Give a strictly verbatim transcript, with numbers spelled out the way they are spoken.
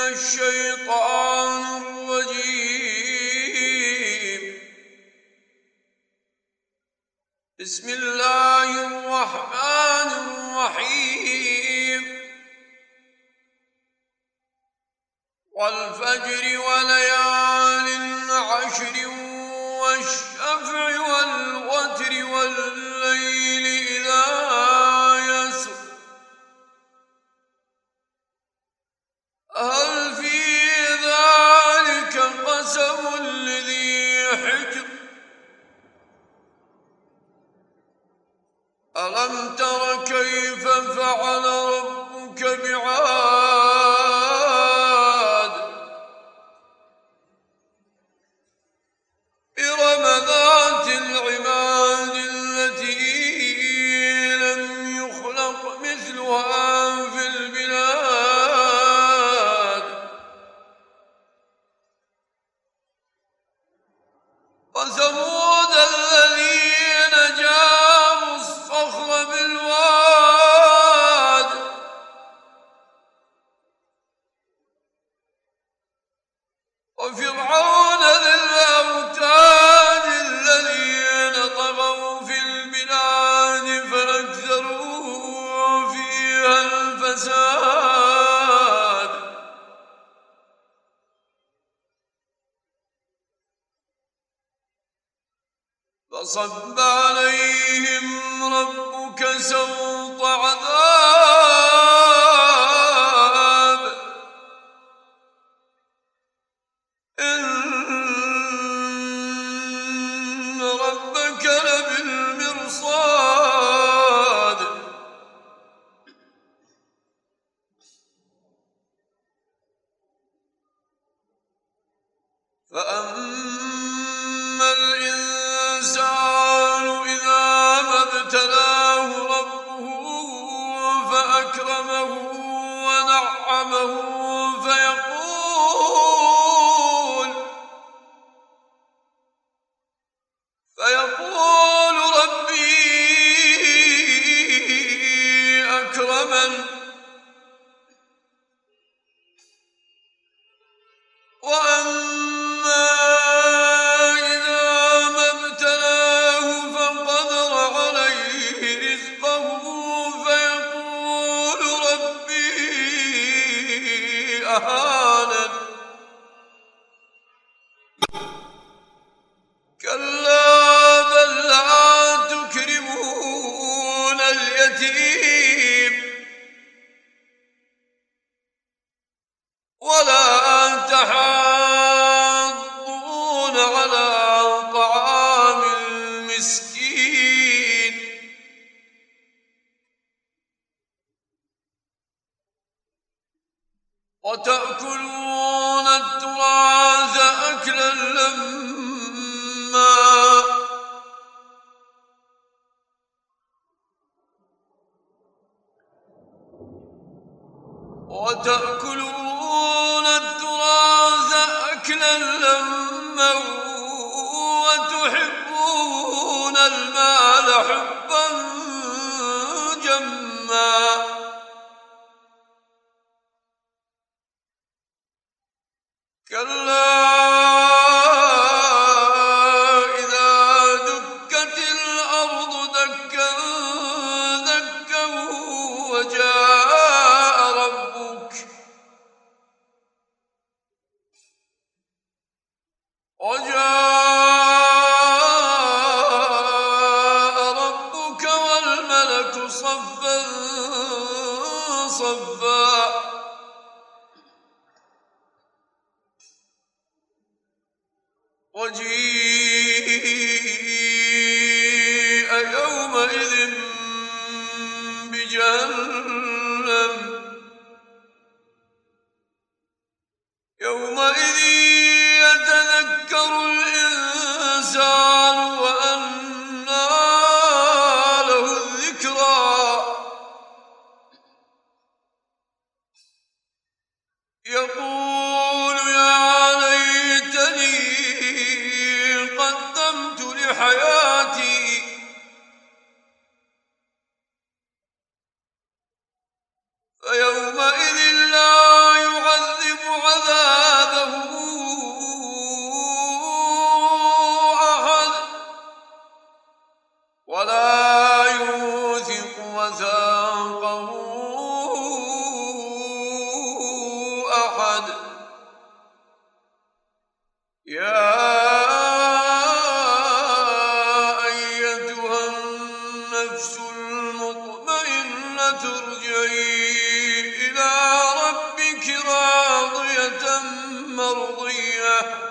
الشيطان الرجيم. بسم الله الرحمن الرحيم. والفجر وليال عشر والشفع والوتر والليل إذا يسر هل في ذلك قسم لذي حجر ألم تر كيف فعل ربك بعاد إرم ذات العماد التي لم يخلق مثلها في البلاد وثمود الذين جابوا الصخر بالواد وفرعون ذي الأوتاد الذين طغوا في البلاد فأكثروا فيها الفساد فصب عليهم ربك سوط عذاب إن ربك لبالمرصاد فأما الإنسان إذا ما ابتلاه ربه فأكرمه ونعمه فيقول فيقول ربي أكرمن وأما إذا ما ابتلاه فقدر عليه رزقه فيقول ربي أهانن كلا بل لا تكرمون اليتيم ولا تحاضون على طعام المسكين وتأكلون التراث أكلا لما وتأكلون التراث أكلا لما وتحبون المال حبا جما كلا إذا دكت الأرض دكا دكا وجاء ربك وجاء ربك والملك صفا صفا وجيء يومئذ بجهنم يومئذ يتذكر الإنسان وأنى له الذكرى يقول يا ليتني قدمت لحياتي فيومئذ لا يعذب ولا يوثق وثاقه أحد. يا أيتها النفس المطمئنة ارجعي إلى ربك راضية مرضية